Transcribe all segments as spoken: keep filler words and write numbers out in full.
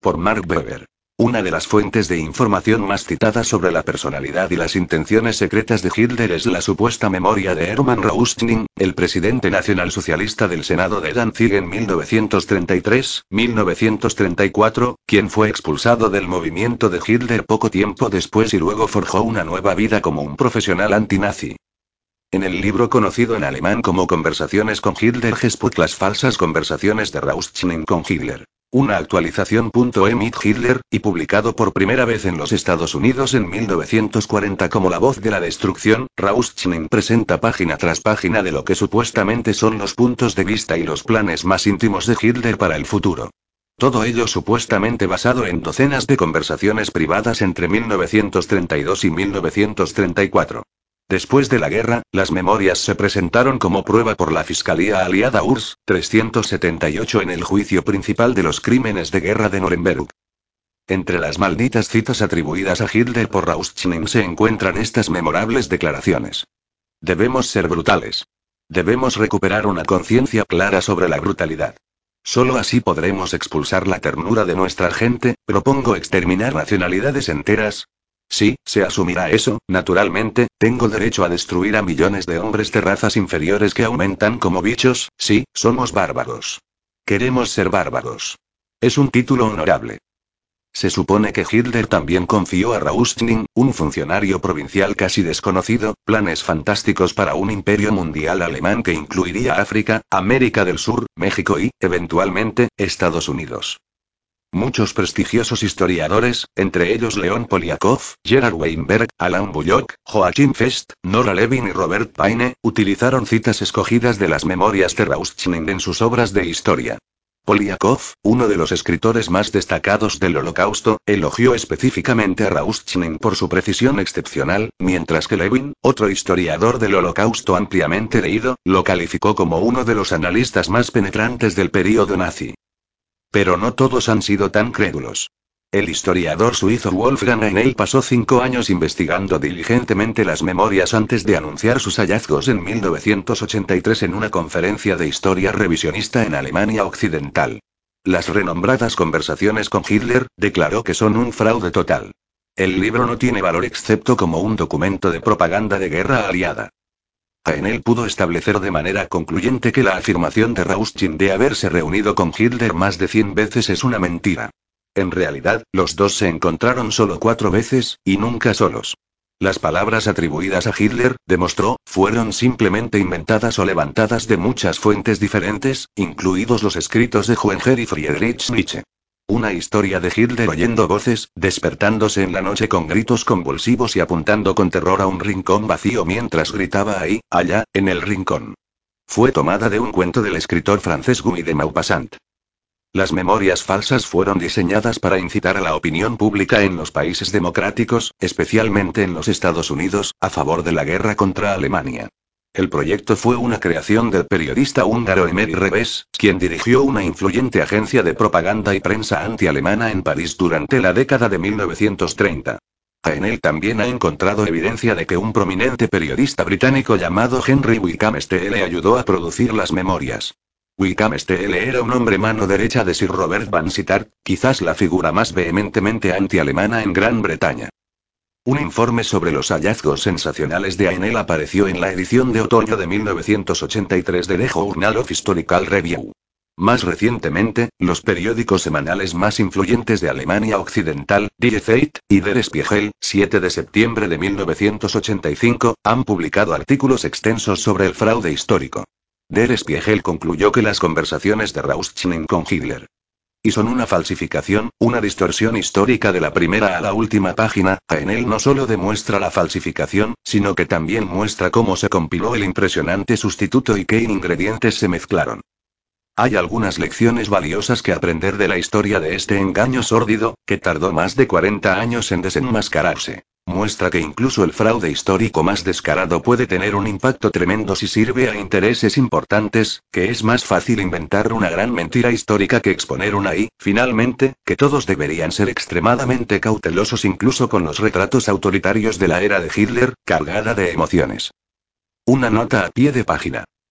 por Mark Weber. Una de las fuentes de información más citadas sobre la personalidad y las intenciones secretas de Hitler es la supuesta memoria de Hermann Rauschning, el presidente nacionalsocialista del Senado de Danzig en mil novecientos treinta y tres a mil novecientos treinta y cuatro, quien fue expulsado del movimiento de Hitler poco tiempo después y luego forjó una nueva vida como un profesional antinazi. En el libro conocido en alemán como Conversaciones con Hitler Gespräche, las falsas conversaciones de Rauschning con Hitler. Una actualización .e mit Hitler, y publicado por primera vez en los Estados Unidos en mil novecientos cuarenta como La voz de la destrucción, Rauschning presenta página tras página de lo que supuestamente son los puntos de vista y los planes más íntimos de Hitler para el futuro. Todo ello supuestamente basado en docenas de conversaciones privadas entre mil novecientos treinta y dos y mil novecientos treinta y cuatro. Después de la guerra, las memorias se presentaron como prueba por la Fiscalía Aliada U R S S trescientos setenta y ocho en el juicio principal de los crímenes de guerra de Nuremberg. Entre las malditas citas atribuidas a Hitler por Rauschning se encuentran estas memorables declaraciones. Debemos ser brutales. Debemos recuperar una conciencia clara sobre la brutalidad. Solo así podremos expulsar la ternura de nuestra gente. Propongo exterminar nacionalidades enteras. Sí, se asumirá eso, naturalmente. Tengo derecho a destruir a millones de hombres de razas inferiores que aumentan como bichos. Sí, somos bárbaros. Queremos ser bárbaros. Es un título honorable. Se supone que Hitler también confió a Rauschning, un funcionario provincial casi desconocido, planes fantásticos para un imperio mundial alemán que incluiría África, América del Sur, México y, eventualmente, Estados Unidos. Muchos prestigiosos historiadores, entre ellos León Poliakov, Gerard Weinberg, Alain Bullock, Joachim Fest, Nora Levin y Robert Paine, utilizaron citas escogidas de las memorias de Rauschning en sus obras de historia. Poliakov, uno de los escritores más destacados del Holocausto, elogió específicamente a Rauschning por su precisión excepcional, mientras que Levin, otro historiador del Holocausto ampliamente leído, lo calificó como uno de los analistas más penetrantes del período nazi. Pero no todos han sido tan crédulos. El historiador suizo Wolfgang Haenel pasó cinco años investigando diligentemente las memorias antes de anunciar sus hallazgos en mil novecientos ochenta y tres en una conferencia de historia revisionista en Alemania Occidental. Las renombradas conversaciones con Hitler, declaró que son un fraude total. El libro no tiene valor excepto como un documento de propaganda de guerra aliada. Haenel pudo establecer de manera concluyente que la afirmación de Rauschning de haberse reunido con Hitler más de cien veces es una mentira. En realidad, los dos se encontraron solo cuatro veces, y nunca solos. Las palabras atribuidas a Hitler, demostró, fueron simplemente inventadas o levantadas de muchas fuentes diferentes, incluidos los escritos de Hoenger y Friedrich Nietzsche. Una historia de Hitler oyendo voces, despertándose en la noche con gritos convulsivos y apuntando con terror a un rincón vacío mientras gritaba ahí, allá, en el rincón. Fue tomada de un cuento del escritor francés Guy de Maupassant. Las memorias falsas fueron diseñadas para incitar a la opinión pública en los países democráticos, especialmente en los Estados Unidos, a favor de la guerra contra Alemania. El proyecto fue una creación del periodista húngaro Emery Reves, quien dirigió una influyente agencia de propaganda y prensa anti-alemana en París durante la década de mil novecientos treinta. Haenel también ha encontrado evidencia de que un prominente periodista británico llamado Henry Wickham Steel ayudó a producir las memorias. Wickham Steel era un hombre mano derecha de Sir Robert Vansittart, quizás la figura más vehementemente anti-alemana en Gran Bretaña. Un informe sobre los hallazgos sensacionales de Haenel apareció en la edición de otoño de mil novecientos ochenta y tres de The Journal of Historical Review. Más recientemente, los periódicos semanales más influyentes de Alemania Occidental, Die Zeit, y Der Spiegel, siete de septiembre de mil novecientos ochenta y cinco, han publicado artículos extensos sobre el fraude histórico. Der Spiegel concluyó que las conversaciones de Rauschning con Hitler y son una falsificación, una distorsión histórica de la primera a la última página. Haenel no solo demuestra la falsificación, sino que también muestra cómo se compiló el impresionante sustituto y qué ingredientes se mezclaron. Hay algunas lecciones valiosas que aprender de la historia de este engaño sórdido, que tardó más de cuarenta años en desenmascararse. Muestra que incluso el fraude histórico más descarado puede tener un impacto tremendo si sirve a intereses importantes, que es más fácil inventar una gran mentira histórica que exponer una y, finalmente, que todos deberían ser extremadamente cautelosos incluso con los retratos autoritarios de la era de Hitler, cargada de emociones. Una nota a pie de página.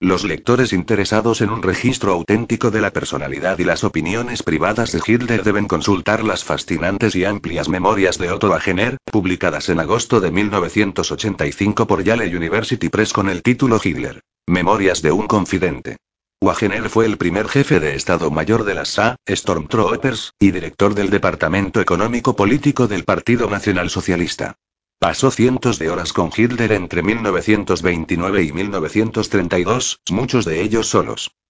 Los lectores interesados en un registro auténtico de la personalidad y las opiniones privadas de Hitler deben consultar las fascinantes y amplias memorias de Otto Wagener, publicadas en agosto de mil novecientos ochenta y cinco por Yale University Press con el título Hitler. Memorias de un confidente. Wagener fue el primer jefe de Estado Mayor de las S A, Stormtroopers, y director del Departamento Económico Político del Partido Nacional Socialista. Pasó cientos de horas con Hitler entre mil novecientos veintinueve y mil novecientos treinta y dos, muchos de ellos solos.